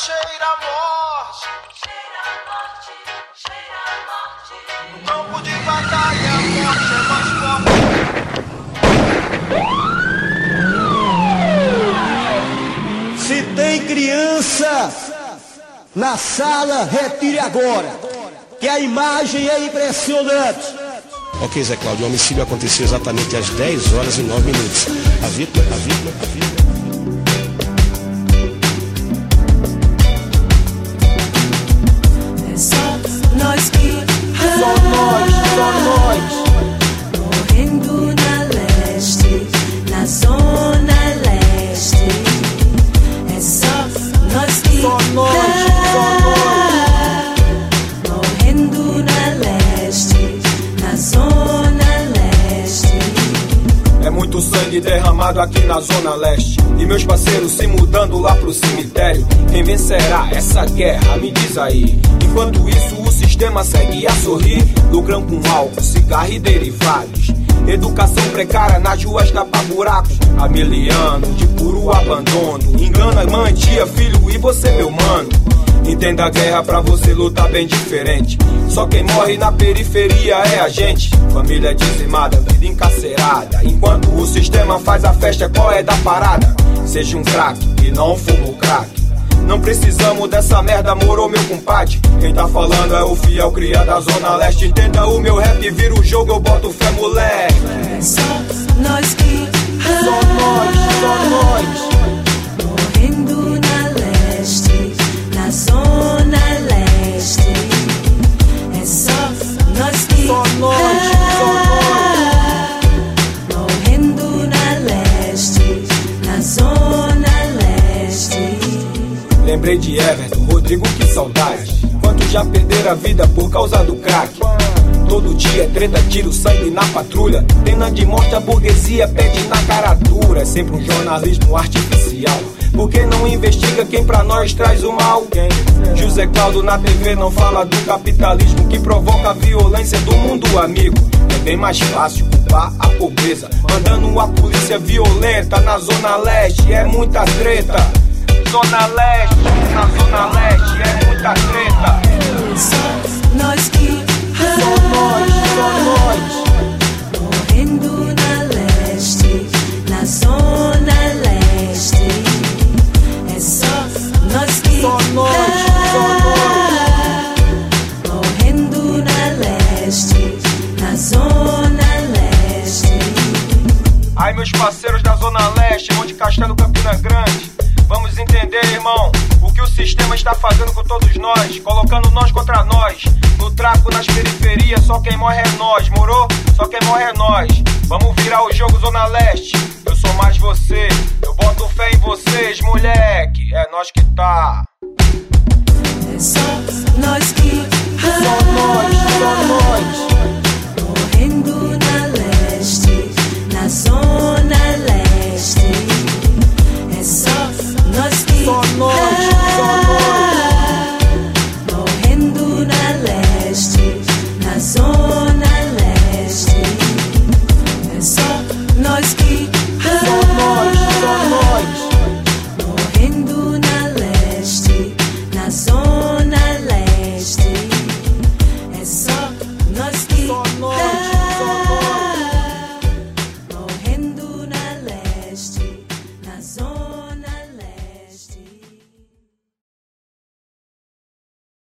cheira a morte. No campo de batalha, a morte é mais forte. Se tem criança na sala, retire agora, que a imagem é impressionante. Ok, Zé Cláudio, o homicídio aconteceu exatamente às 10 horas e 9 minutos. A vítima. É só nós que Só nós. morrendo na leste, na zona leste. É só nós que Só nós. morrendo na leste, na zona leste. É muito sangue derramado aqui na Zona Leste, e meus parceiros se mudando lá pro cemitério. Quem vencerá essa guerra, me diz aí. Enquanto isso o sistema segue a sorrir, lucrando com álcool, cigarro e derivados. Educação precária nas ruas tapa-buraco, ameliano de puro abandono. Engana mãe, tia, filho e você meu mano. Entenda a guerra, pra você lutar bem diferente. Só quem morre na periferia é a gente. Família dizimada, vida encarcerada. Enquanto o sistema faz a festa, qual é da parada? Seja um craque e não fuma o crack. Não precisamos dessa merda, moro, meu compadre. Quem tá falando é o fiel cria da Zona Leste. Entenda o meu rap, vira o jogo, eu boto fé, moleque. É só nós que Só nós. morrendo na leste, na zona leste. É só nós que Só nós. morrendo na leste, na zona leste. Lembrei de Everton, Rodrigo, que saudade. Quantos já perderam a vida por causa do crack? Todo dia é treta, tiro, sangue na patrulha. Pena de morte, a burguesia pede na cara dura. É sempre um jornalismo artificial. Por que não investiga quem pra nós traz o mal? José Cláudio na TV não fala do capitalismo que provoca a violência do mundo amigo. É bem mais fácil culpar a pobreza, mandando a polícia violenta na Zona Leste. É muita treta. Zona Leste, na Zona Leste é muita treta. Só nós que morrendo na leste, na zona leste. É só nós que morrendo na leste, na zona leste. Aí meus parceiros da Zona Leste, Monte Castelo, Campina Grande, vamos entender, irmão, o que o sistema está fazendo com todos nós, colocando nós contra nós. No traco, nas periferias, só quem morre é nós, morou? Só quem morre é nós. Vamos virar o jogo Zona Leste. Eu sou mais você, eu boto fé em vocês, moleque. É nós que tá.